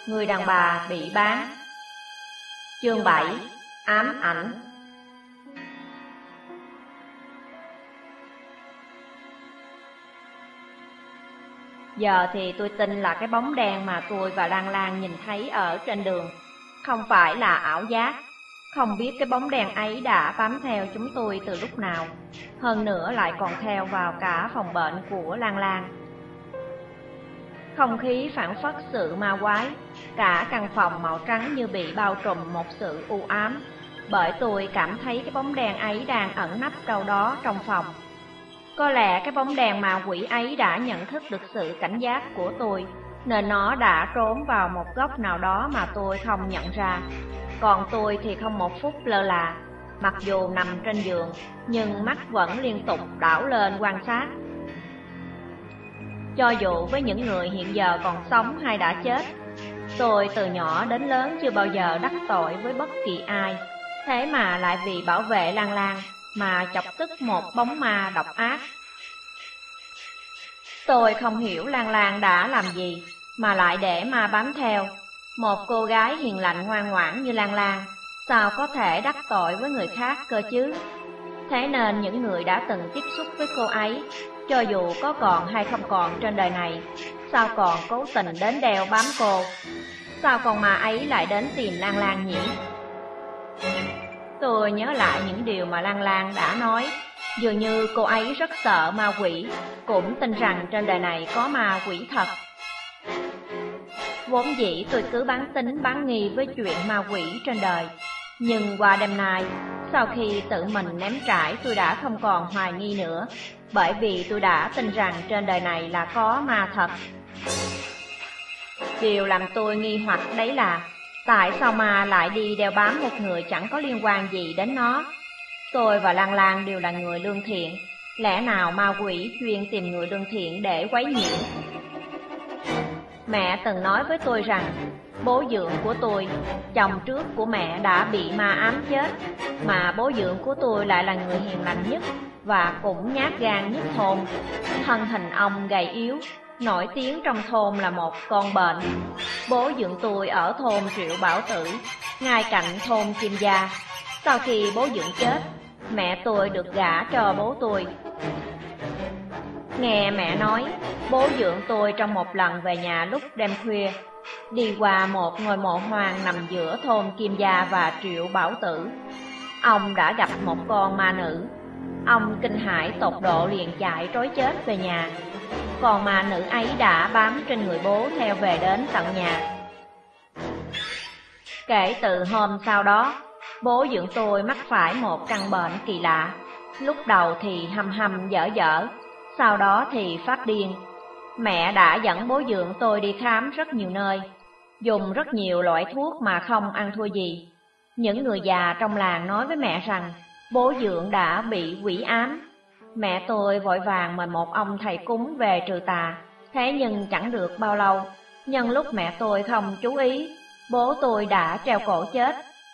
Người đàn bà bị bán. Chương 7. Ám ảnh. Giờ thì tôi tin là cái bóng đen mà tôi và Lan Lan nhìn thấy ở trên đường không phải là ảo giác. Không biết cái bóng đen ấy đã bám theo chúng tôi từ lúc nào, hơn nữa lại còn theo vào cả phòng bệnh của Lan Lan. Không khí phảng phất sự ma quái, cả căn phòng màu trắng như bị bao trùm một sự u ám, bởi tôi cảm thấy cái bóng đen ấy đang ẩn nấp đâu đó trong phòng. Có lẽ cái bóng đèn ma quỷ ấy đã nhận thức được sự cảnh giác của tôi, nên nó đã trốn vào một góc nào đó mà tôi không nhận ra. Còn tôi thì không một phút lơ là, mặc dù nằm trên giường, nhưng mắt vẫn liên tục đảo lên quan sát. Cho dù với những người hiện giờ còn sống hay đã chết, tôi từ nhỏ đến lớn chưa bao giờ đắc tội với bất kỳ ai, thế mà lại vì bảo vệ Lan Lan mà chọc tức một bóng ma độc ác. Tôi không hiểu Lan Lan đã làm gì mà lại để ma bám theo. Một cô gái hiền lành ngoan ngoãn như Lan Lan sao có thể đắc tội với người khác cơ chứ? Thế nên những người đã từng tiếp xúc với cô ấy, cho dù có còn hay không còn trên đời này, sao còn cố tình đến đeo bám cô? Sao con ma ấy lại đến tìm Lan Lan nhỉ? Tôi nhớ lại những điều mà Lan Lan đã nói. Dường như cô ấy rất sợ ma quỷ, cũng tin rằng trên đời này có ma quỷ thật. Vốn dĩ tôi cứ bán tín bán nghi với chuyện ma quỷ trên đời, nhưng qua đêm nay, sau khi tự mình nếm trải, tôi đã không còn hoài nghi nữa, bởi vì tôi đã tin rằng trên đời này là có ma thật. Điều làm tôi nghi hoặc đấy là tại sao ma lại đi đeo bám một người chẳng có liên quan gì đến nó? Tôi và Lan Lan đều là người lương thiện, lẽ nào ma quỷ chuyên tìm người lương thiện để quấy nhiễu? Mẹ từng nói với tôi rằng bố dượng của tôi, chồng trước của mẹ, đã bị ma ám chết, mà bố dượng của tôi lại là người hiền lành nhất và cũng nhát gan nhất thôn. Thân hình ông gầy yếu, nổi tiếng trong thôn là một con bệnh. Bố dượng tôi ở thôn Triệu Bảo Tử, ngay cạnh thôn Kim Gia. Sau khi bố dượng chết, mẹ tôi được gả cho bố tôi. Nghe mẹ nói, bố dượng tôi trong một lần về nhà lúc đêm khuya, đi qua một ngôi mộ hoang nằm giữa thôn Kim Gia và Triệu Bảo Tử. Ông đã gặp một con ma nữ. Ông kinh hãi tột độ liền chạy trối chết về nhà. Còn ma nữ ấy đã bám trên người bố theo về đến tận nhà. Kể từ hôm sau đó, bố dượng tôi mắc phải một căn bệnh kỳ lạ. Lúc đầu thì hăm dở dở, sau đó thì phát điên. Mẹ đã dẫn bố dượng tôi đi khám rất nhiều nơi, dùng rất nhiều loại thuốc mà không ăn thua gì. Những người già trong làng nói với mẹ rằng bố dượng đã bị quỷ ám. Mẹ tôi vội vàng mời một ông thầy cúng về trừ tà. Thế nhưng chẳng được bao lâu, nhân lúc mẹ tôi không chú ý, bố tôi đã treo cổ chết.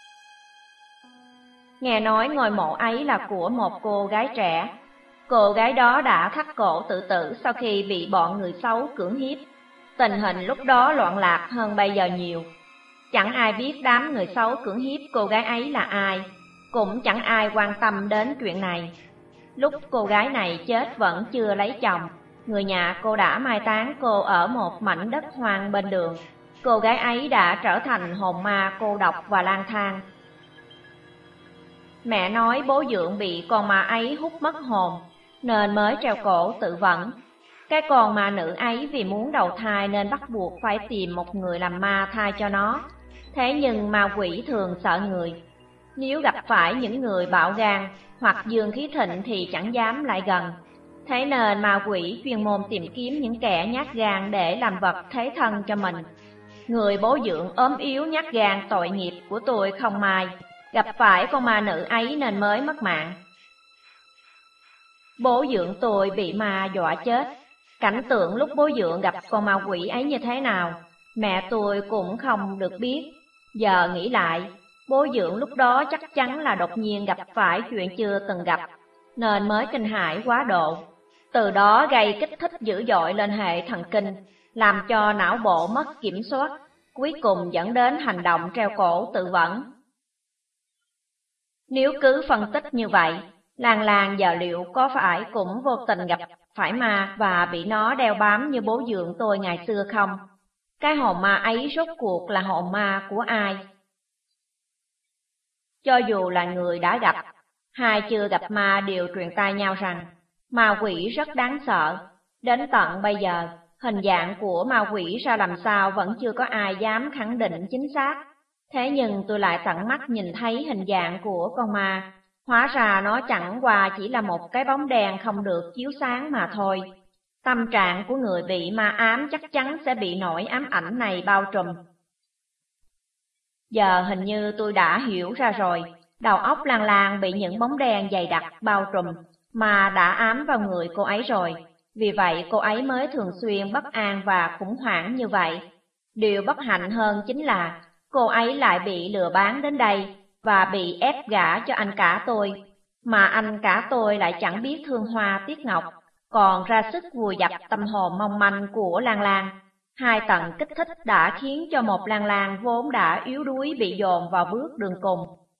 Nghe nói ngôi mộ ấy là của một cô gái trẻ. Cô gái đó đã thắt cổ tự tử sau khi bị bọn người xấu cưỡng hiếp. Tình hình lúc đó loạn lạc hơn bây giờ nhiều. Chẳng ai biết đám người xấu cưỡng hiếp cô gái ấy là ai, cũng chẳng ai quan tâm đến chuyện này. Lúc cô gái này chết vẫn chưa lấy chồng, người nhà cô đã mai táng cô ở một mảnh đất hoang bên đường. Cô gái ấy đã trở thành hồn ma cô độc và lang thang. Mẹ nói bố dượng bị con ma ấy hút mất hồn, nên mới treo cổ tự vẫn. Cái con ma nữ ấy vì muốn đầu thai nên bắt buộc phải tìm một người làm ma thai cho nó. Thế nhưng ma quỷ thường sợ người. Nếu gặp phải những người bạo gan hoặc dương khí thịnh thì chẳng dám lại gần. Thế nên ma quỷ chuyên môn tìm kiếm những kẻ nhát gan để làm vật thế thân cho mình. Người bố dượng ốm yếu nhát gan tội nghiệp của tôi không may gặp phải con ma nữ ấy nên mới mất mạng. Bố dượng tôi bị ma dọa chết. Cảnh tượng lúc bố dượng gặp con ma quỷ ấy như thế nào, mẹ tôi cũng không được biết. Giờ nghĩ lại, bố dượng lúc đó chắc chắn là đột nhiên gặp phải chuyện chưa từng gặp, nên mới kinh hãi quá độ. Từ đó gây kích thích dữ dội lên hệ thần kinh, làm cho não bộ mất kiểm soát. cuối cùng dẫn đến hành động treo cổ tự vẫn. Nếu cứ phân tích như vậy, Lan Lan giờ liệu có phải cũng vô tình gặp phải ma và bị nó đeo bám như bố dượng tôi ngày xưa không? Cái hồn ma ấy rốt cuộc là hồn ma của ai? Cho dù là người đã gặp, hay chưa gặp ma đều truyền tai nhau rằng ma quỷ rất đáng sợ. Đến tận bây giờ, hình dạng của ma quỷ ra làm sao vẫn chưa có ai dám khẳng định chính xác. Thế nhưng tôi lại tận mắt nhìn thấy hình dạng của con ma. Hóa ra nó chẳng qua chỉ là một cái bóng đèn không được chiếu sáng mà thôi. Tâm trạng của người bị ma ám chắc chắn sẽ bị nỗi ám ảnh này bao trùm. Giờ hình như tôi đã hiểu ra rồi, đầu óc Lan Lan bị những bóng đèn dày đặc bao trùm mà đã ám vào người cô ấy rồi. Vì vậy cô ấy mới thường xuyên bất an và khủng hoảng như vậy. Điều bất hạnh hơn chính là cô ấy lại bị lừa bán đến đây và bị ép gả cho anh cả tôi. Mà anh cả tôi lại chẳng biết thương hoa tiếc ngọc, còn ra sức vùi dập tâm hồn mong manh của Lan Lan. Hai tầng kích thích đã khiến cho một Lan Lan vốn đã yếu đuối bị dồn vào bước đường cùng.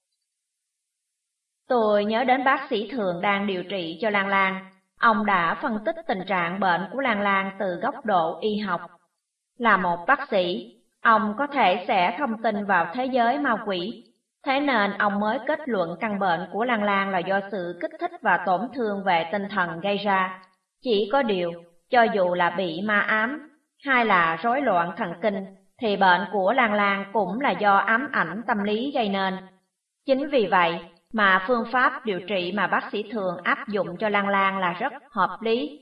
Tôi nhớ đến bác sĩ Thường đang điều trị cho Lan Lan. Ông đã phân tích tình trạng bệnh của Lan Lan từ góc độ y học. Là một bác sĩ, ông có thể sẽ không tin vào thế giới ma quỷ. Thế nên ông mới kết luận căn bệnh của Lan Lan là do sự kích thích và tổn thương về tinh thần gây ra. Chỉ có điều, cho dù là bị ma ám hay là rối loạn thần kinh, thì bệnh của Lan Lan cũng là do ám ảnh tâm lý gây nên. Chính vì vậy mà phương pháp điều trị mà bác sĩ Thường áp dụng cho Lan Lan là rất hợp lý.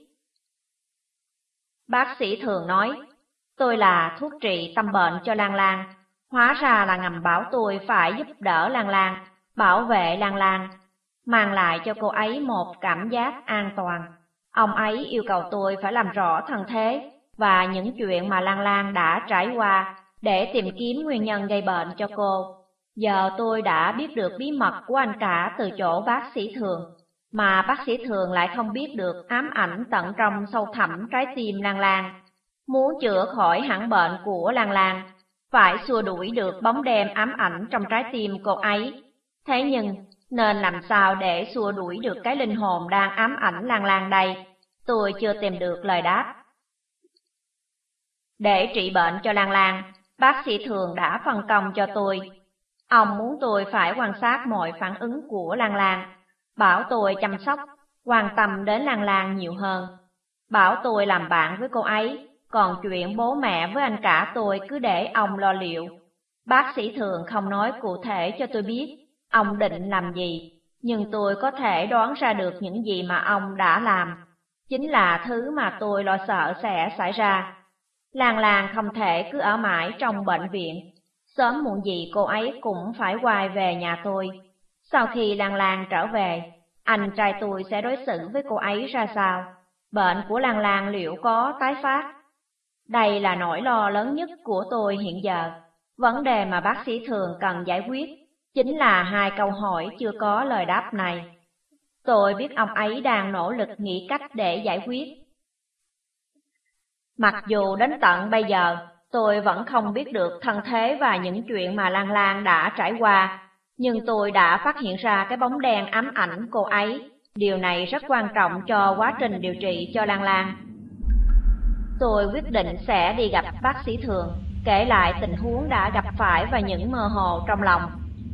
Bác sĩ Thường nói, tôi là thuốc trị tâm bệnh cho Lan Lan, hóa ra là ngầm bảo tôi phải giúp đỡ Lan Lan, bảo vệ Lan Lan, mang lại cho cô ấy một cảm giác an toàn. Ông ấy yêu cầu tôi phải làm rõ thân thế và những chuyện mà Lan Lan đã trải qua để tìm kiếm nguyên nhân gây bệnh cho cô. Giờ tôi đã biết được bí mật của anh cả từ chỗ bác sĩ Thường, mà bác sĩ Thường lại không biết được ám ảnh tận trong sâu thẳm trái tim Lan Lan. Muốn chữa khỏi hẳn bệnh của Lan Lan, phải xua đuổi được bóng đêm ám ảnh trong trái tim cô ấy. Thế nhưng, nên làm sao để xua đuổi được cái linh hồn đang ám ảnh Lan Lan đây? Tôi chưa tìm được lời đáp. Để trị bệnh cho Lan Lan, bác sĩ Thường đã phân công cho tôi. Ông muốn tôi phải quan sát mọi phản ứng của Lan Lan, bảo tôi chăm sóc, quan tâm đến Lan Lan nhiều hơn. Bảo tôi làm bạn với cô ấy, còn chuyện bố mẹ với anh cả tôi cứ để ông lo liệu. Bác sĩ Thường không nói cụ thể cho tôi biết ông định làm gì, nhưng tôi có thể đoán ra được những gì mà ông đã làm. Chính là thứ mà tôi lo sợ sẽ xảy ra. Lan Lan không thể cứ ở mãi trong bệnh viện. Sớm muộn gì cô ấy cũng phải quay về nhà tôi. Sau khi Lan Lan trở về, anh trai tôi sẽ đối xử với cô ấy ra sao? Bệnh của Lan Lan liệu có tái phát? Đây là nỗi lo lớn nhất của tôi hiện giờ. Vấn đề mà bác sĩ Thường cần giải quyết chính là hai câu hỏi chưa có lời đáp này. Tôi biết ông ấy đang nỗ lực nghĩ cách để giải quyết. Mặc dù đến tận bây giờ, tôi vẫn không biết được thân thế và những chuyện mà Lan Lan đã trải qua, nhưng tôi đã phát hiện ra cái bóng đen ám ảnh cô ấy. Điều này rất quan trọng cho quá trình điều trị cho Lan Lan. Tôi quyết định sẽ đi gặp bác sĩ Thường, kể lại tình huống đã gặp phải và những mơ hồ trong lòng.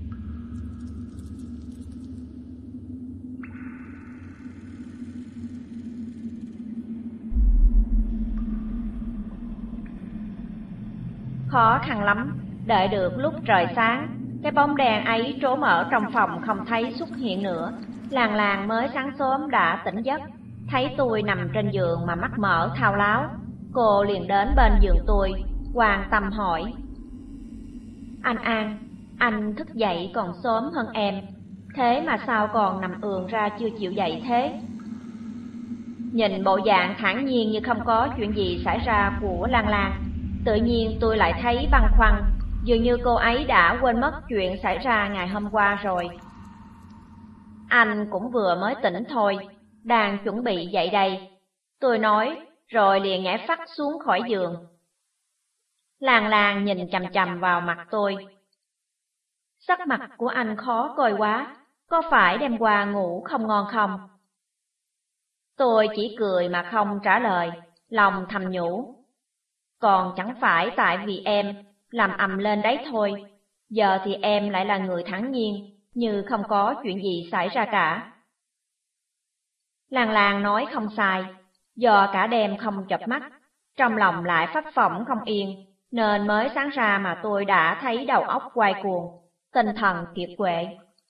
Khó khăn lắm, đợi được lúc trời sáng, cái bóng đèn ấy trốn ở trong phòng không thấy xuất hiện nữa. Lan Lan mới sáng sớm đã tỉnh giấc, thấy tôi nằm trên giường mà mắt mở thao láo. Cô liền đến bên giường tôi, quan tâm hỏi: Anh An, anh thức dậy còn sớm hơn em, thế mà sao còn nằm ườn ra chưa chịu dậy thế? Nhìn bộ dạng thản nhiên như không có chuyện gì xảy ra của Lan Lan, tự nhiên tôi lại thấy băn khoăn, dường như cô ấy đã quên mất chuyện xảy ra ngày hôm qua rồi. Anh cũng vừa mới tỉnh thôi, đang chuẩn bị dậy đây, tôi nói, rồi liền nhảy phắt xuống khỏi giường. Làng làng nhìn chằm chằm vào mặt tôi. Sắc mặt của anh khó coi quá, có phải đêm qua ngủ không ngon không? Tôi chỉ cười mà không trả lời, lòng thầm nhủ. Còn chẳng phải tại vì em làm ầm lên đấy thôi, giờ thì em lại là người thản nhiên, như không có chuyện gì xảy ra cả. Làng làng nói không sai, do cả đêm không chợp mắt, trong lòng lại phách phỏng không yên, nên mới sáng ra mà tôi đã thấy đầu óc quay cuồng, tinh thần kiệt quệ.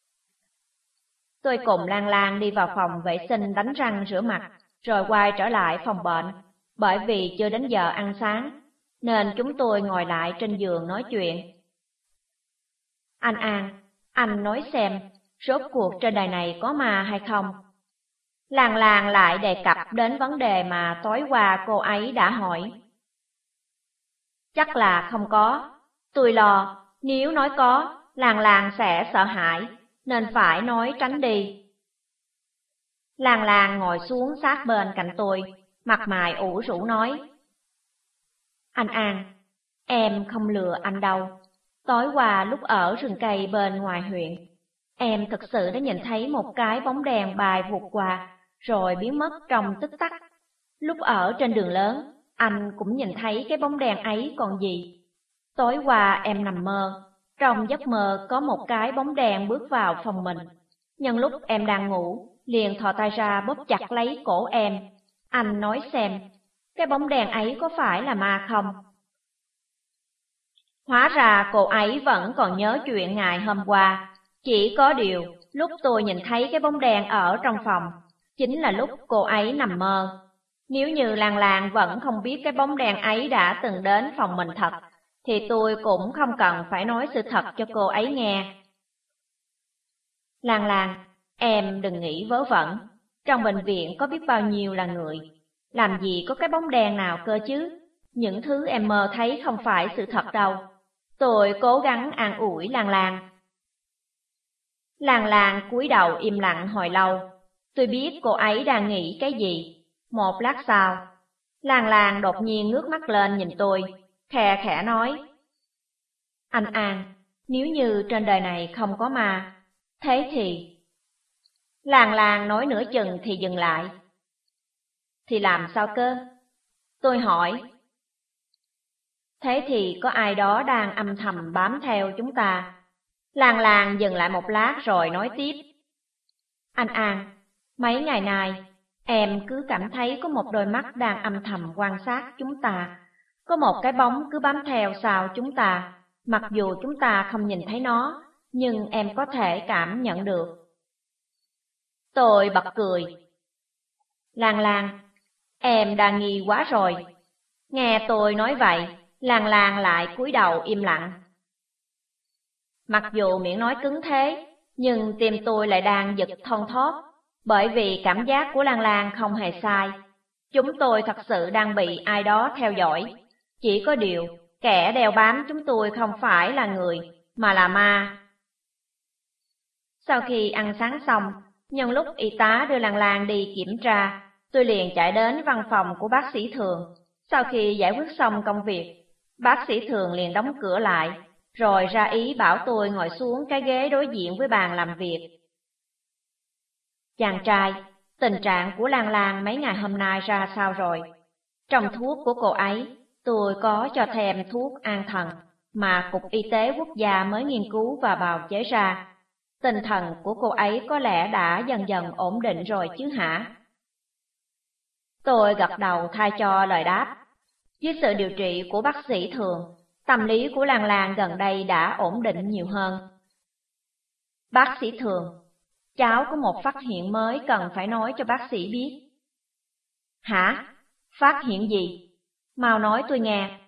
Tôi cùng Lan Lan đi vào phòng vệ sinh đánh răng rửa mặt, rồi quay trở lại phòng bệnh, bởi vì chưa đến giờ ăn sáng, nên chúng tôi ngồi lại trên giường nói chuyện. Anh An, anh nói xem, rốt cuộc trên đời này có ma hay không? Lan Lan lại đề cập đến vấn đề mà tối qua cô ấy đã hỏi. Chắc là không có, tôi lo, nếu nói có, Lan Lan sẽ sợ hãi, nên phải nói tránh đi. Lan Lan ngồi xuống sát bên cạnh tôi, mặt mày ủ rũ nói. Anh An, em không lừa anh đâu. Tối qua lúc ở rừng cây bên ngoài huyện, em thực sự đã nhìn thấy một cái bóng đèn bay vụt qua, rồi biến mất trong tích tắc. Lúc ở trên đường lớn, anh cũng nhìn thấy cái bóng đèn ấy còn gì. Tối qua em nằm mơ, trong giấc mơ có một cái bóng đèn bước vào phòng mình. Nhân lúc em đang ngủ, liền thò tay ra bóp chặt lấy cổ em. Anh nói xem, cái bóng đèn ấy có phải là ma không? Hóa ra cô ấy vẫn còn nhớ chuyện ngày hôm qua. Chỉ có điều, lúc tôi nhìn thấy cái bóng đèn ở trong phòng, chính là lúc cô ấy nằm mơ. Nếu như Lan Lan vẫn không biết cái bóng đèn ấy đã từng đến phòng mình thật, thì tôi cũng không cần phải nói sự thật cho cô ấy nghe. Lan Lan, em đừng nghĩ vớ vẩn. Trong bệnh viện có biết bao nhiêu là người. Làm gì có cái bóng đèn nào cơ chứ? Những thứ em mơ thấy không phải sự thật đâu. Tôi cố gắng an ủi Lan Lan. Lan Lan cúi đầu im lặng hồi lâu. Tôi biết cô ấy đang nghĩ cái gì. Một lát sau, Lan Lan đột nhiên ngước mắt lên nhìn tôi, khe khẽ nói. Anh An, nếu như trên đời này không có ma, thế thì... Lan Lan nói nửa chừng thì dừng lại. Thì làm sao cơ? Tôi hỏi. Thế thì có ai đó đang âm thầm bám theo chúng ta. Lan Lan dừng lại một lát rồi nói tiếp. Anh An, mấy ngày nay, em cứ cảm thấy có một đôi mắt đang âm thầm quan sát chúng ta. Có một cái bóng cứ bám theo sau chúng ta. Mặc dù chúng ta không nhìn thấy nó, nhưng em có thể cảm nhận được. Tôi bật cười. Lan Lan, em đang nghi quá rồi. Nghe tôi nói vậy, Lan Lan lại cúi đầu im lặng. Mặc dù miệng nói cứng thế, nhưng tim tôi lại đang giật thon thót, bởi vì cảm giác của Lan Lan không hề sai. Chúng tôi thật sự đang bị ai đó theo dõi. Chỉ có điều, kẻ đeo bám chúng tôi không phải là người, mà là ma. Sau khi ăn sáng xong, nhân lúc y tá đưa Lan Lan đi kiểm tra, tôi liền chạy đến văn phòng của bác sĩ Thường. Sau khi giải quyết xong công việc, bác sĩ Thường liền đóng cửa lại, rồi ra ý bảo tôi ngồi xuống cái ghế đối diện với bàn làm việc. Chàng trai, tình trạng của Lan Lan mấy ngày hôm nay ra sao rồi? Trong thuốc của cô ấy, tôi có cho thêm thuốc an thần mà Cục Y tế Quốc gia mới nghiên cứu và bào chế ra. Tinh thần của cô ấy có lẽ đã dần dần ổn định rồi chứ hả? Tôi gật đầu thay cho lời đáp. Dưới sự điều trị của bác sĩ Thường, tâm lý của Lan Lan gần đây đã ổn định nhiều hơn. Bác sĩ Thường, cháu có một phát hiện mới cần phải nói cho bác sĩ biết. Hả? Phát hiện gì? Mau nói tôi nghe.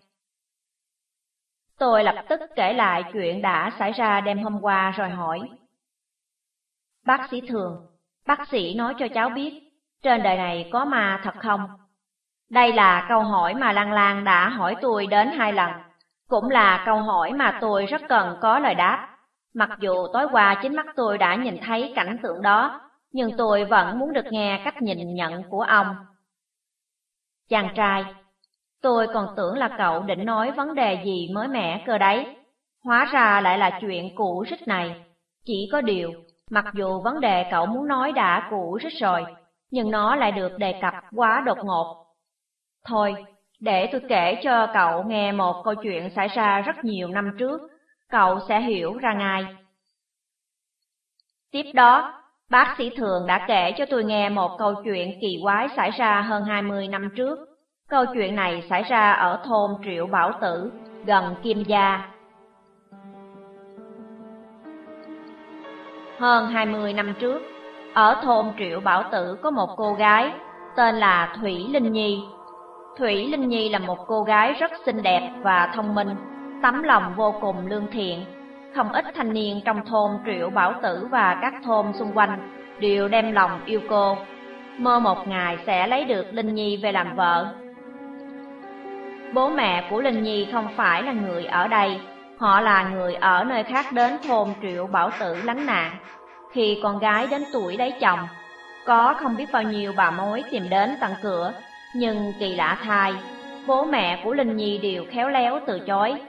Tôi lập tức kể lại chuyện đã xảy ra đêm hôm qua rồi hỏi. Bác sĩ Thường, bác sĩ nói cho cháu biết, trên đời này có ma thật không? Đây là câu hỏi mà Lan Lan đã hỏi tôi đến 2 lần, cũng là câu hỏi mà tôi rất cần có lời đáp. Mặc dù tối qua chính mắt tôi đã nhìn thấy cảnh tượng đó, nhưng tôi vẫn muốn được nghe cách nhìn nhận của ông. Chàng trai, Tôi còn tưởng là cậu định nói vấn đề gì mới mẻ cơ đấy. Hóa ra lại là chuyện cũ rích này. Chỉ có điều, mặc dù vấn đề cậu muốn nói đã cũ rích rồi, nhưng nó lại được đề cập quá đột ngột. Thôi, để tôi kể cho cậu nghe một câu chuyện xảy ra rất nhiều năm trước, cậu sẽ hiểu ra ngay. Tiếp đó, bác sĩ Thường đã kể cho tôi nghe một câu chuyện kỳ quái xảy ra hơn 20 năm trước. Câu chuyện này xảy ra ở thôn Triệu Bảo Tử, gần Kim Gia. Hơn 20 năm trước, ở thôn Triệu Bảo Tử có một cô gái, tên là Thủy Linh Nhi. Thủy Linh Nhi là một cô gái rất xinh đẹp và thông minh, tấm lòng vô cùng lương thiện. Không ít thanh niên trong thôn Triệu Bảo Tử và các thôn xung quanh đều đem lòng yêu cô, mơ một ngày sẽ lấy được Linh Nhi về làm vợ. Bố mẹ của Linh Nhi không phải là người ở đây, họ là người ở nơi khác đến thôn Triệu Bảo Tử lánh nạn. Khi con gái đến tuổi lấy chồng, có không biết bao nhiêu bà mối tìm đến tận cửa, nhưng kỳ lạ thay, bố mẹ của Linh Nhi đều khéo léo từ chối.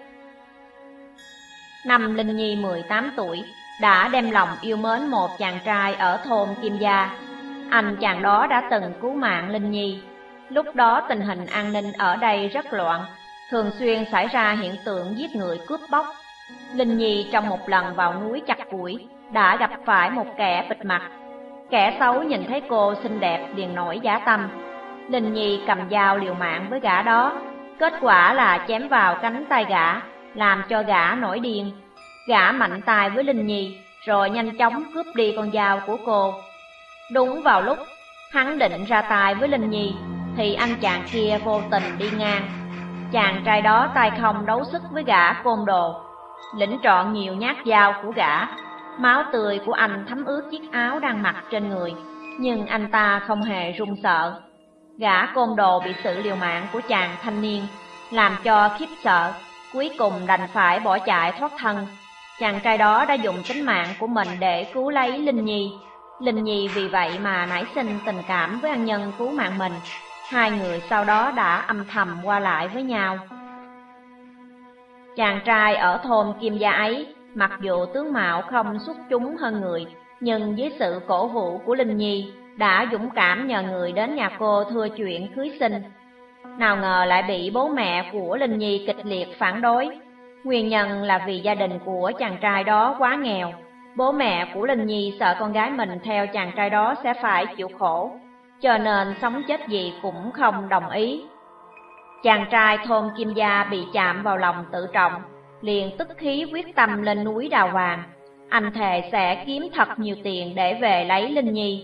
Năm Linh Nhi 18 tuổi, đã đem lòng yêu mến một chàng trai ở thôn Kim Gia. Anh chàng đó đã từng cứu mạng Linh Nhi. Lúc đó tình hình an ninh ở đây rất loạn, thường xuyên xảy ra hiện tượng giết người cướp bóc. Linh Nhi trong một lần vào núi chặt củi, đã gặp phải một kẻ bịt mặt. Kẻ xấu nhìn thấy cô xinh đẹp liền nổi dã tâm. Linh Nhi cầm dao liều mạng với gã đó, kết quả là chém vào cánh tay gã, làm cho gã nổi điên. Gã mạnh tay với Linh Nhi, rồi nhanh chóng cướp đi con dao của cô. Đúng vào lúc hắn định ra tay với Linh Nhi, thì anh chàng kia vô tình đi ngang. Chàng trai đó tay không đấu sức với gã côn đồ, lĩnh trọn nhiều nhát dao của gã. Máu tươi của anh thấm ướt chiếc áo đang mặc trên người, nhưng anh ta không hề run sợ. Gã côn đồ bị sự liều mạng của chàng thanh niên làm cho khiếp sợ, cuối cùng đành phải bỏ chạy thoát thân. Chàng trai đó đã dùng tính mạng của mình để cứu lấy Linh Nhi. Linh Nhi vì vậy mà nảy sinh tình cảm với ân nhân cứu mạng mình. Hai người sau đó đã âm thầm qua lại với nhau. Chàng trai ở thôn Kim Gia ấy, mặc dù tướng mạo không xuất chúng hơn người, nhưng dưới sự cổ vũ của Linh Nhi, đã dũng cảm nhờ người đến nhà cô thưa chuyện cưới xin. Nào ngờ lại bị bố mẹ của Linh Nhi kịch liệt phản đối. Nguyên nhân là vì gia đình của chàng trai đó quá nghèo. Bố mẹ của Linh Nhi sợ con gái mình theo chàng trai đó sẽ phải chịu khổ, cho nên sống chết gì cũng không đồng ý. Chàng trai thôn Kim Gia bị chạm vào lòng tự trọng, liền tức khí quyết tâm lên núi đào vàng. Anh thề sẽ kiếm thật nhiều tiền để về lấy Linh Nhi.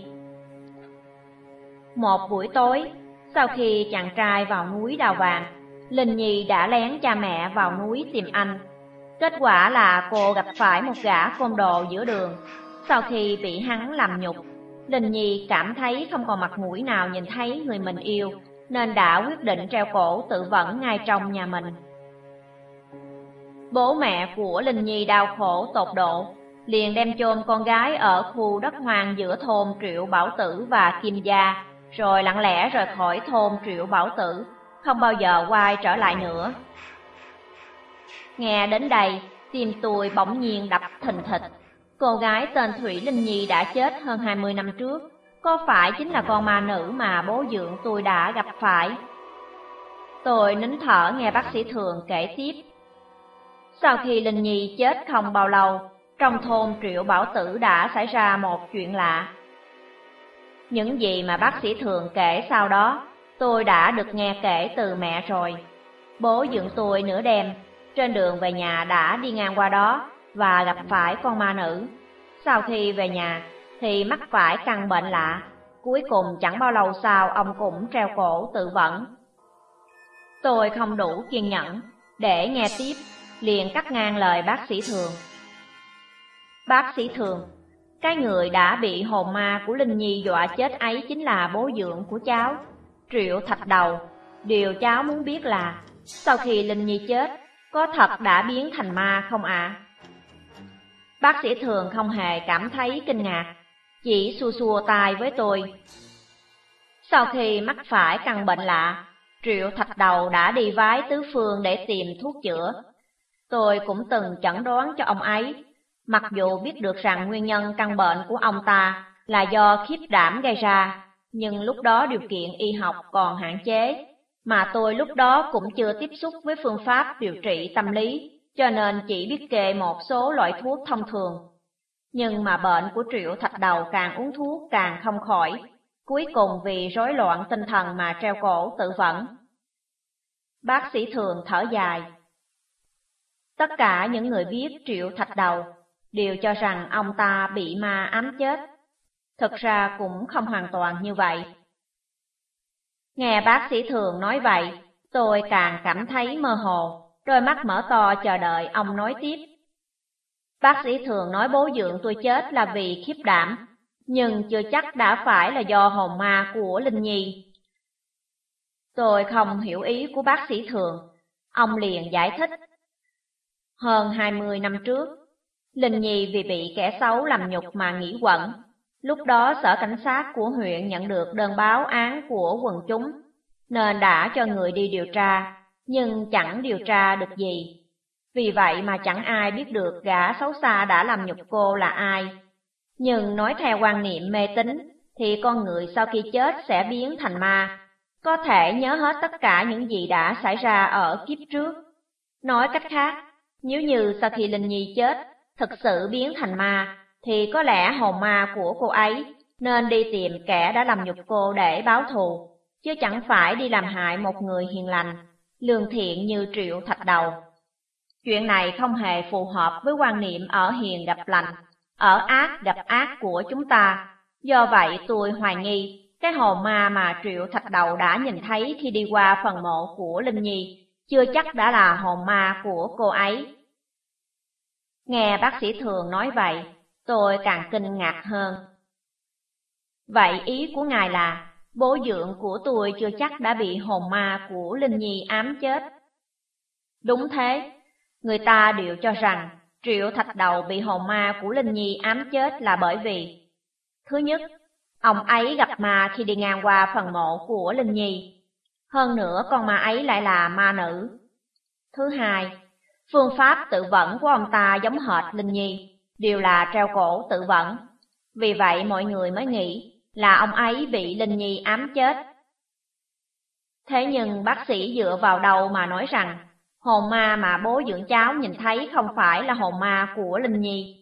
Một buổi tối, sau khi chàng trai vào núi đào vàng, Linh Nhi đã lén cha mẹ vào núi tìm anh. Kết quả là cô gặp phải một gã côn đồ giữa đường. Sau khi bị hắn làm nhục, Linh Nhi cảm thấy không còn mặt mũi nào nhìn thấy người mình yêu, nên đã quyết định treo cổ tự vẫn ngay trong nhà mình. Bố mẹ của Linh Nhi đau khổ tột độ, liền đem chôn con gái ở khu đất hoang giữa thôn Triệu Bảo Tử và Kim Gia, rồi lặng lẽ rời khỏi thôn Triệu Bảo Tử, không bao giờ quay trở lại nữa. Nghe đến đây, tim tôi bỗng nhiên đập thình thịch. Cô gái tên Thủy Linh Nhi đã chết hơn 20 năm trước, có phải chính là con ma nữ mà bố dượng tôi đã gặp phải? Tôi nín thở nghe bác sĩ Thường kể tiếp. Sau khi Linh Nhi chết không bao lâu, trong thôn Triệu Bảo Tử đã xảy ra một chuyện lạ. Những gì mà bác sĩ Thường kể sau đó, tôi đã được nghe kể từ mẹ rồi. Bố dượng tôi nửa đêm, trên đường về nhà đã đi ngang qua đó và gặp phải con ma nữ. Sau khi về nhà thì mắc phải căn bệnh lạ, cuối cùng chẳng bao lâu sau ông cũng treo cổ tự vẫn. Tôi không đủ kiên nhẫn để nghe tiếp, liền cắt ngang lời bác sĩ Thường. Bác sĩ Thường, cái người đã bị hồn ma của Linh Nhi dọa chết ấy chính là bố dượng của cháu, Triệu Thạch Đầu. Điều cháu muốn biết là, sau khi Linh Nhi chết, có thật đã biến thành ma không ạ? Bác sĩ Thường không hề cảm thấy kinh ngạc, chỉ xua xua tay với tôi. Sau khi mắc phải căn bệnh lạ, Triệu Thạch Đầu đã đi vái tứ phương để tìm thuốc chữa. Tôi cũng từng chẩn đoán cho ông ấy, mặc dù biết được rằng nguyên nhân căn bệnh của ông ta là do khiếp đảm gây ra, nhưng lúc đó điều kiện y học còn hạn chế, mà tôi lúc đó cũng chưa tiếp xúc với phương pháp điều trị tâm lý, cho nên chỉ biết kê một số loại thuốc thông thường. Nhưng mà bệnh của Triệu Thạch Đầu càng uống thuốc càng không khỏi, cuối cùng vì rối loạn tinh thần mà treo cổ tự vẫn. Bác sĩ Thường thở dài. Tất cả những người biết Triệu Thạch Đầu đều cho rằng ông ta bị ma ám chết. Thực ra cũng không hoàn toàn như vậy. Nghe bác sĩ Thường nói vậy, tôi càng cảm thấy mơ hồ, đôi mắt mở to chờ đợi ông nói tiếp. Bác sĩ Thường nói bố dượng tôi chết là vì khiếp đảm, nhưng chưa chắc đã phải là do hồn ma của Linh Nhi. Tôi không hiểu ý của bác sĩ Thường, ông liền giải thích. Hơn 20 năm trước, Linh Nhi vì bị kẻ xấu làm nhục mà nghỉ quẩn. Lúc đó sở cảnh sát của huyện nhận được đơn báo án của quần chúng, nên đã cho người đi điều tra, nhưng chẳng điều tra được gì. Vì vậy mà chẳng ai biết được gã xấu xa đã làm nhục cô là ai. Nhưng nói theo quan niệm mê tín, thì con người sau khi chết sẽ biến thành ma, có thể nhớ hết tất cả những gì đã xảy ra ở kiếp trước. Nói cách khác, nếu như sau khi Linh Nhi chết, thực sự biến thành ma, thì có lẽ hồn ma của cô ấy nên đi tìm kẻ đã làm nhục cô để báo thù, chứ chẳng phải đi làm hại một người hiền lành, lương thiện như Triệu Thạch Đầu. Chuyện này không hề phù hợp với quan niệm ở hiền gặp lành, ở ác gặp ác của chúng ta. Do vậy tôi hoài nghi, cái hồn ma mà Triệu Thạch Đầu đã nhìn thấy khi đi qua phần mộ của Linh Nhi, chưa chắc đã là hồn ma của cô ấy. Nghe bác sĩ Thường nói vậy, tôi càng kinh ngạc hơn. Vậy ý của ngài là, bố dượng của tôi chưa chắc đã bị hồn ma của Linh Nhi ám chết? Đúng thế, người ta đều cho rằng Triệu Thạch Đầu bị hồn ma của Linh Nhi ám chết là bởi vì: thứ nhất, ông ấy gặp ma khi đi ngang qua phần mộ của Linh Nhi. Hơn nữa con ma ấy lại là ma nữ. Thứ hai, phương pháp tự vẫn của ông ta giống hệt Linh Nhi, đều là treo cổ tự vẫn. Vì vậy mọi người mới nghĩ là ông ấy bị Linh Nhi ám chết. Thế nhưng bác sĩ dựa vào đâu mà nói rằng hồn ma mà bố dưỡng cháu nhìn thấy không phải là hồn ma của Linh Nhi?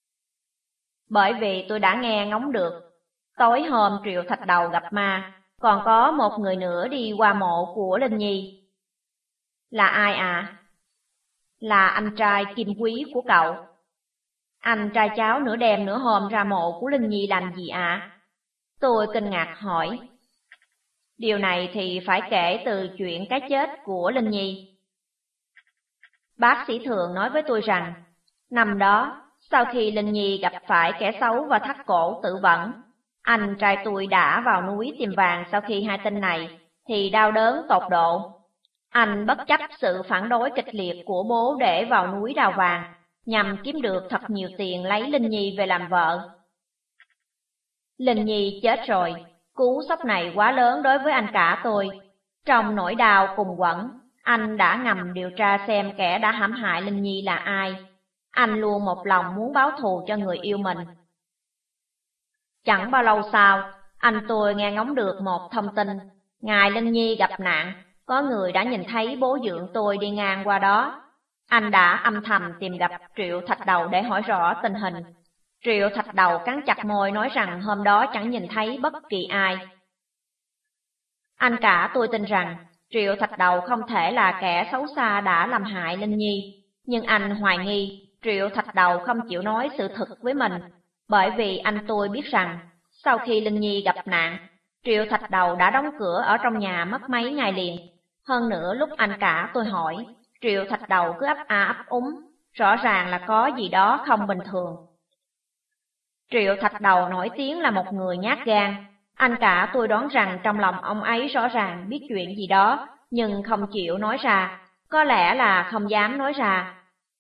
Bởi vì tôi đã nghe ngóng được, tối hôm Triệu Thạch Đầu gặp ma, còn có một người nữa đi qua mộ của Linh Nhi. Là ai à? Là anh trai Kim Quý của cậu. Anh trai cháu nửa đêm nửa hôm ra mộ của Linh Nhi làm gì ạ? Tôi kinh ngạc hỏi. Điều này thì phải kể từ chuyện cái chết của Linh Nhi. Bác sĩ Thường nói với tôi rằng, năm đó, sau khi Linh Nhi gặp phải kẻ xấu và thắt cổ tự vẫn, anh trai tôi đã vào núi tìm vàng. Sau khi hai tin này thì đau đớn tột độ. Anh bất chấp sự phản đối kịch liệt của bố để vào núi đào vàng, nhằm kiếm được thật nhiều tiền lấy Linh Nhi về làm vợ. Linh Nhi chết rồi, cú sốc này quá lớn đối với anh cả tôi. Trong nỗi đau cùng quẫn, anh đã ngầm điều tra xem kẻ đã hãm hại Linh Nhi là ai. Anh luôn một lòng muốn báo thù cho người yêu mình. Chẳng bao lâu sau, anh tôi nghe ngóng được một thông tin. Ngày Linh Nhi gặp nạn, có người đã nhìn thấy bố dượng tôi đi ngang qua đó. Anh đã âm thầm tìm gặp Triệu Thạch Đầu để hỏi rõ tình hình. Triệu Thạch Đầu cắn chặt môi nói rằng hôm đó chẳng nhìn thấy bất kỳ ai. Anh cả tôi tin rằng Triệu Thạch Đầu không thể là kẻ xấu xa đã làm hại Linh Nhi, nhưng anh hoài nghi Triệu Thạch Đầu không chịu nói sự thật với mình, bởi vì anh tôi biết rằng sau khi Linh Nhi gặp nạn, Triệu Thạch Đầu đã đóng cửa ở trong nhà mất mấy ngày liền. Hơn nữa lúc anh cả tôi hỏi, Triệu Thạch Đầu cứ ấp a ấp úng, rõ ràng là có gì đó không bình thường. Triệu Thạch Đầu nổi tiếng là một người nhát gan. Anh cả tôi đoán rằng trong lòng ông ấy rõ ràng biết chuyện gì đó, nhưng không chịu nói ra, có lẽ là không dám nói ra.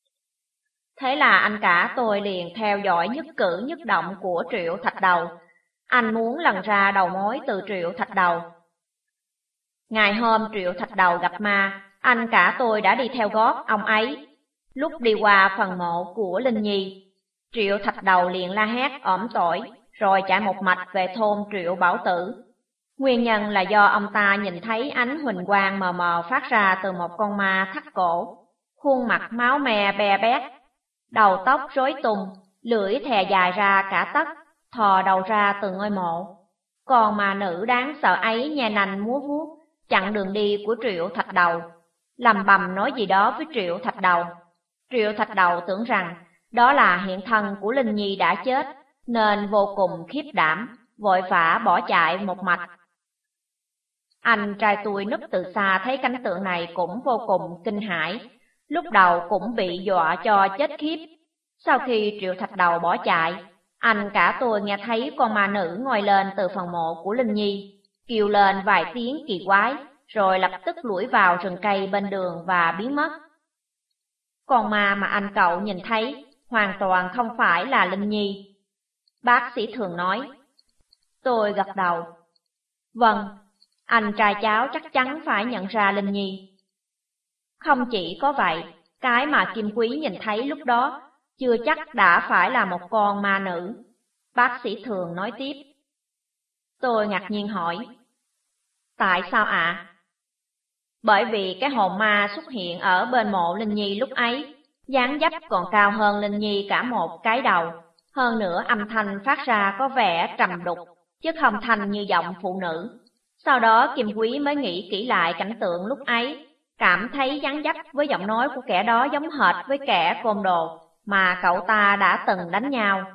Thế là anh cả tôi liền theo dõi nhất cử nhất động của Triệu Thạch Đầu. Anh muốn lần ra đầu mối từ Triệu Thạch Đầu. Ngày hôm Triệu Thạch Đầu gặp ma, anh cả tôi đã đi theo gót ông ấy. Lúc đi qua phần mộ của Linh Nhi, Triệu Thạch Đầu liền la hét ỏm tỏi, rồi chạy một mạch về thôn Triệu Bảo Tử. Nguyên nhân là do ông ta nhìn thấy ánh huỳnh quang mờ mờ phát ra từ một con ma thắt cổ, khuôn mặt máu me be bét, đầu tóc rối tung, lưỡi thè dài ra cả tấc, thò đầu ra từ ngôi mộ. Còn ma nữ đáng sợ ấy nhe nanh múa vuốt, chặn đường đi của Triệu Thạch Đầu, lầm bầm nói gì đó với Triệu Thạch Đầu. Triệu Thạch Đầu tưởng rằng đó là hiện thân của Linh Nhi đã chết, nên vô cùng khiếp đảm, vội vã bỏ chạy một mạch. Anh trai tôi núp từ xa thấy cảnh tượng này cũng vô cùng kinh hãi, lúc đầu cũng bị dọa cho chết khiếp. Sau khi Triệu Thạch Đầu bỏ chạy, anh cả tôi nghe thấy con ma nữ ngồi lên từ phần mộ của Linh Nhi, kêu lên vài tiếng kỳ quái, rồi lập tức lủi vào rừng cây bên đường và biến mất. Con ma mà anh cậu nhìn thấy hoàn toàn không phải là Linh Nhi. Bác sĩ Thường nói. Tôi gật đầu. Vâng, anh trai cháu chắc chắn phải nhận ra Linh Nhi. Không chỉ có vậy, cái mà Kim Quý nhìn thấy lúc đó chưa chắc đã phải là một con ma nữ. Bác sĩ Thường nói tiếp. Tôi ngạc nhiên hỏi. Tại sao ạ? Bởi vì cái hồn ma xuất hiện ở bên mộ Linh Nhi lúc ấy, dáng dấp còn cao hơn Linh Nhi cả một cái đầu. Hơn nữa âm thanh phát ra có vẻ trầm đục, chứ không thanh như giọng phụ nữ. Sau đó Kim Quý mới nghĩ kỹ lại cảnh tượng lúc ấy, cảm thấy dáng dấp với giọng nói của kẻ đó giống hệt với kẻ côn đồ mà cậu ta đã từng đánh nhau.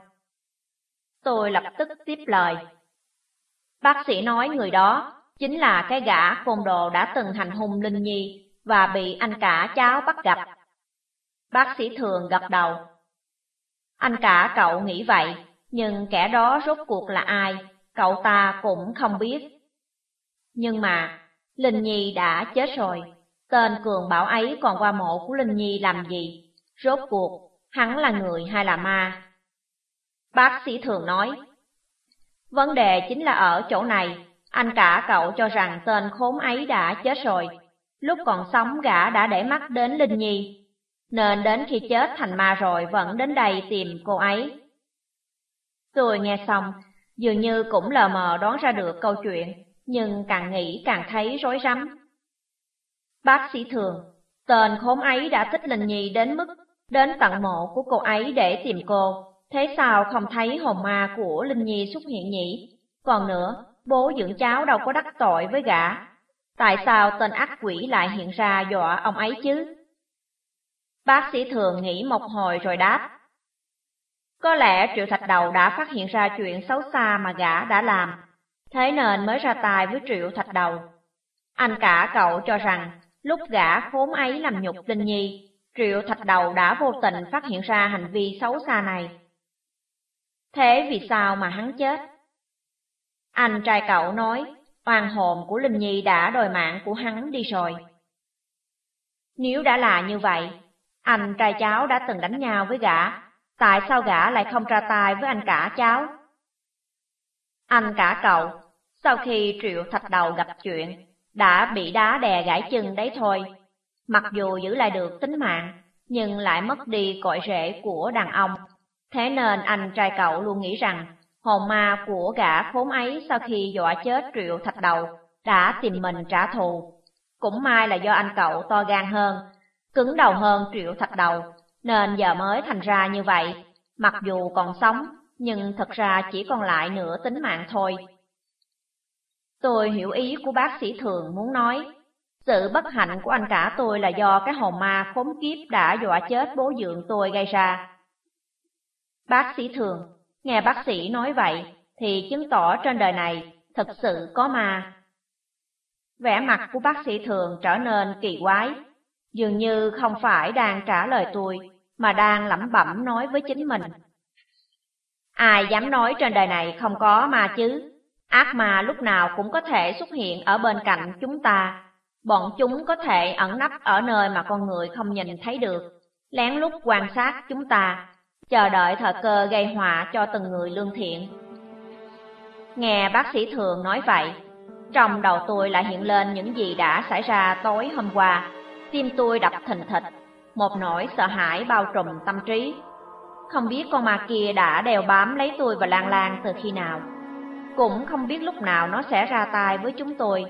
Tôi lập tức tiếp lời. Bác sĩ nói người đó chính là cái gã côn đồ đã từng hành hung Linh Nhi và bị anh cả cháu bắt gặp. Bác sĩ Thường gật đầu. Anh cả cậu nghĩ vậy, nhưng kẻ đó rốt cuộc là ai, cậu ta cũng không biết. Nhưng mà, Linh Nhi đã chết rồi, tên cường bảo ấy còn qua mộ của Linh Nhi làm gì, rốt cuộc, hắn là người hay là ma? Bác sĩ Thường nói, vấn đề chính là ở chỗ này, anh cả cậu cho rằng tên khốn ấy đã chết rồi, lúc còn sống gã đã để mắt đến Linh Nhi, nên đến khi chết thành ma rồi vẫn đến đây tìm cô ấy. Tôi nghe xong, dường như cũng lờ mờ đoán ra được câu chuyện, nhưng càng nghĩ càng thấy rối rắm. Bác sĩ Thường, tên khốn ấy đã thích Linh Nhi đến mức đến tận mộ của cô ấy để tìm cô, thế sao không thấy hồn ma của Linh Nhi xuất hiện nhỉ? Còn nữa, bố dưỡng cháu đâu có đắc tội với gã, tại sao tên ác quỷ lại hiện ra dọa ông ấy chứ? Bác sĩ Thường nghĩ một hồi rồi đáp. Có lẽ Triệu Thạch Đầu đã phát hiện ra chuyện xấu xa mà gã đã làm, thế nên mới ra tay với Triệu Thạch Đầu. Anh cả cậu cho rằng, lúc gã khốn ấy làm nhục Linh Nhi, Triệu Thạch Đầu đã vô tình phát hiện ra hành vi xấu xa này. Thế vì sao mà hắn chết? Anh trai cậu nói, oan hồn của Linh Nhi đã đòi mạng của hắn đi rồi. Nếu đã là như vậy, anh trai cháu đã từng đánh nhau với gã, tại sao gã lại không ra tay với anh cả cháu? Anh cả cậu, sau khi Triệu Thạch Đầu gặp chuyện, đã bị đá đè gãy chân đấy thôi. Mặc dù giữ lại được tính mạng, nhưng lại mất đi cội rễ của đàn ông. Thế nên anh trai cậu luôn nghĩ rằng, hồn ma của gã khốn ấy sau khi dọa chết Triệu Thạch Đầu, đã tìm mình trả thù. Cũng may là do anh cậu to gan hơn, cứng đầu hơn Triệu Thạch Đầu, nên giờ mới thành ra như vậy. Mặc dù còn sống, nhưng thật ra chỉ còn lại nửa tính mạng thôi. Tôi hiểu ý của bác sĩ Thường muốn nói. Sự bất hạnh của anh cả tôi là do cái hồn ma khốn kiếp đã dọa chết bố dượng tôi gây ra. Bác sĩ Thường, nghe bác sĩ nói vậy, thì chứng tỏ trên đời này thực sự có ma. Vẻ mặt của bác sĩ Thường trở nên kỳ quái, dường như không phải đang trả lời tôi, mà đang lẩm bẩm nói với chính mình. Ai dám nói trên đời này không có ma chứ? Ác ma lúc nào cũng có thể xuất hiện ở bên cạnh chúng ta. Bọn chúng có thể ẩn nấp ở nơi mà con người không nhìn thấy được, lén lút quan sát chúng ta, chờ đợi thời cơ gây họa cho từng người lương thiện. Nghe bác sĩ Thường nói vậy, Trong đầu tôi lại hiện lên những gì đã xảy ra tối hôm qua. Tim tôi đập thình thịch, một nỗi sợ hãi bao trùm tâm trí. Không biết con ma kia đã đeo bám lấy tôi và Lan Lan từ khi nào. Cũng không biết lúc nào nó sẽ ra tay với chúng tôi.